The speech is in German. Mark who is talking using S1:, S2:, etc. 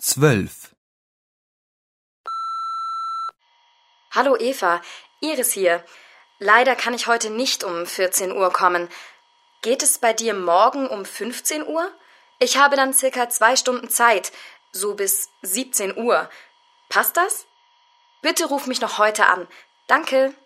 S1: 12.
S2: Hallo Eva, Iris hier. Leider kann ich heute nicht um 14 Uhr kommen. Geht es bei dir morgen um 15 Uhr? Ich habe dann circa 2 Stunden Zeit, so bis 17 Uhr. Passt das? Bitte ruf mich noch heute an. Danke.